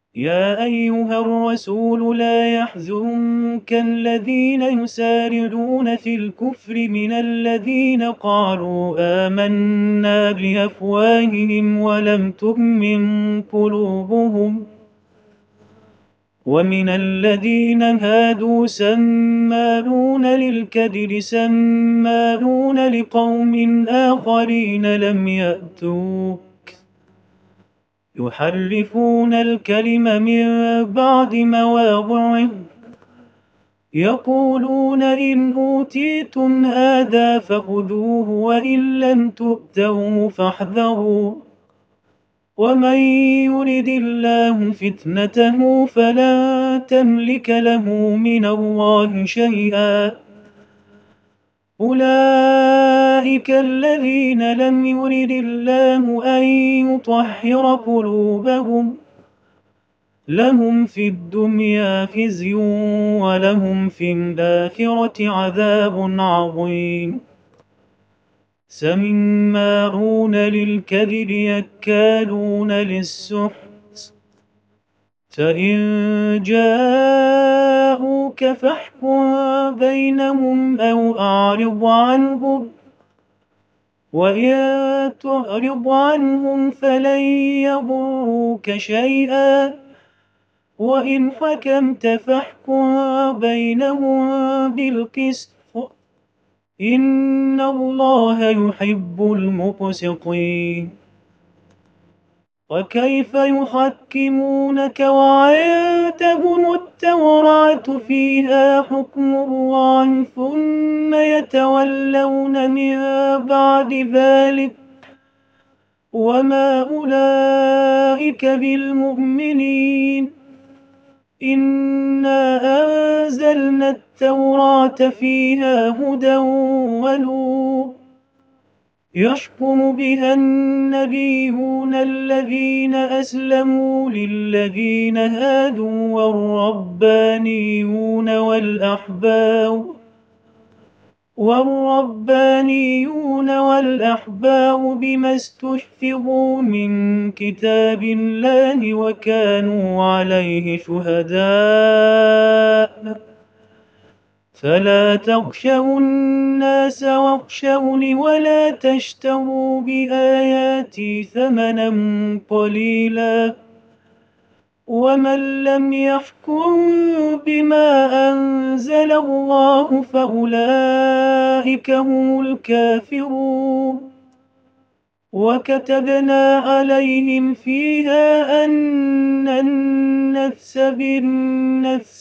يا أيها الرسول لا يحزنك الذين يسارعون في الكفر من الذين قالوا آمنا بأفواههم ولم تؤمن قلوبهم ومن الذين هادوا سماعون للكذب سماعون لقوم آخرين لم يأتوك يحرفون الكلم من بعد مواضعه يقولون إن أوتيتم هذا فخذوه وإن لم تؤتوه فاحذروا ومن يرد الله فتنته فلا تملك له من الله شيئا أولئك الذين لم يرد الله أن يطهر قلوبهم لهم في الدنيا خزي ولهم في الآخرة عذاب عظيم سماعون للكذب يكالون للسحت فإن جاءوك فاحكم بينهم أو أعرض عنهم وإن تعرض عنهم فلن يضروك شيئا وإن حكمت فاحكم بينهم بالقسط إن الله يحب المقسطين وكيف يحكمونك وعندهم التوراة فيها حكم الله ثم يتولون من بعد ذلك وما أولئك بالمؤمنين إنا أنزلنا التوراة فيها هدى ونور يحكم بها النبيون الذين أسلموا للذين هادوا والربانيون والأحبار بما استحفظوا من كتاب الله وكانوا عليه شهداء فلا تخشوا الناس واخشوني ولا تشتروا بآياتي ثمنا قليلا ومن لم يحكم بما أنزل الله فأولئك هم الكافرون وكتبنا عليهم فيها أن النفس بالنفس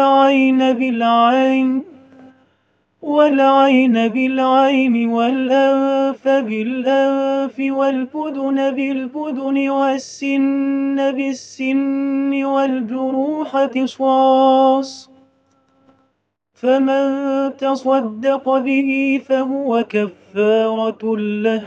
والعين بالعين والأنف بالأنف والبدن بالبدن والسن بالسن والجروح قصاص فمن تصدق به فهو كفارة له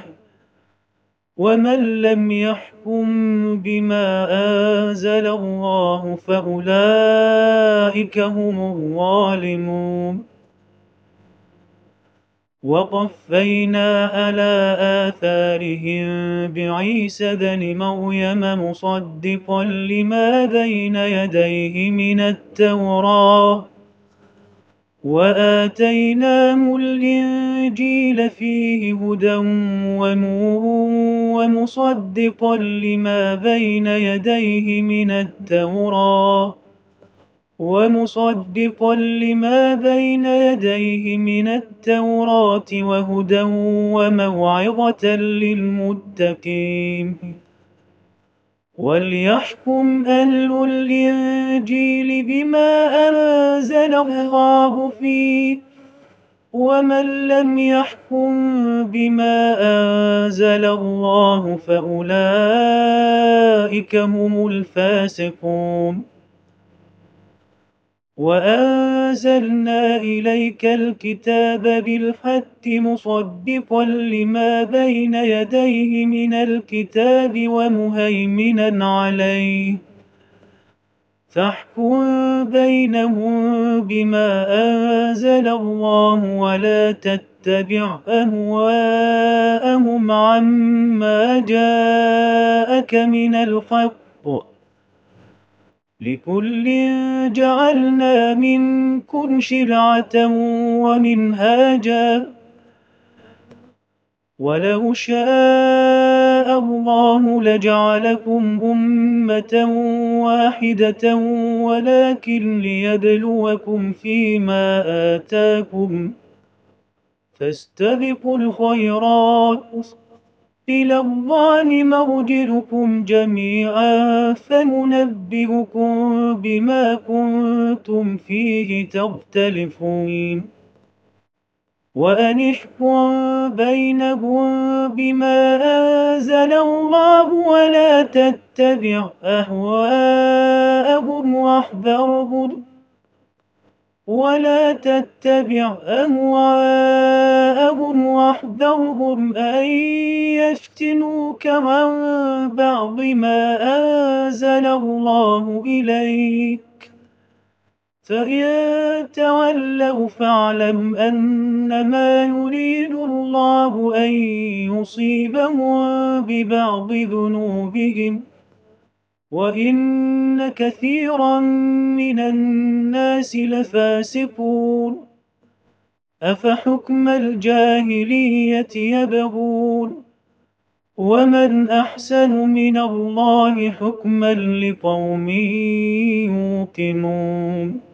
ومن لم يحكم بما أنزل الله فأولئك هم الظالمون وقفينا على آثارهم بعيسى ابن مريم مصدقا لما بين يديه من التوراة وآتيناه الإنجيل فيه هدى ونور ومصدقا لما بين يديه من التوراة وهدى وموعظة للمتقين وليحكم أهل الإنجيل بما أنزل الله فيه ومن لم يحكم بما أنزل الله فأولئك هم الفاسقون وأنزلنا إليك الكتاب بالحق مصدقا لما بين يديه من الكتاب ومهيمنا عليه فاحكم بينهم بما أنزل الله ولا تتبع أهواءهم عما جاءك من الحق لكل جعلنا منكم شرعة ومنهاجا ولو شاء الله لجعلكم أمة واحدة ولكن ليبلوكم فيما آتاكم فاستبقوا الخيرات إلى الله مرجعكم جميعا فننبئكم بما كنتم فيه تختلفون وأن احكم بينهم بما أنزل الله ولا تتبع أهواءهم واحذرهم أن يفتنوك عن بعض ما أنزل الله إليك فإن تولوا فاعلم أنما يريد الله أن يصيبهم ببعض ذنوبهم وإن كثيرا من الناس لفاسقون أفحكم الجاهلية يبغون ومن أحسن من الله حكما لقوم يوقنون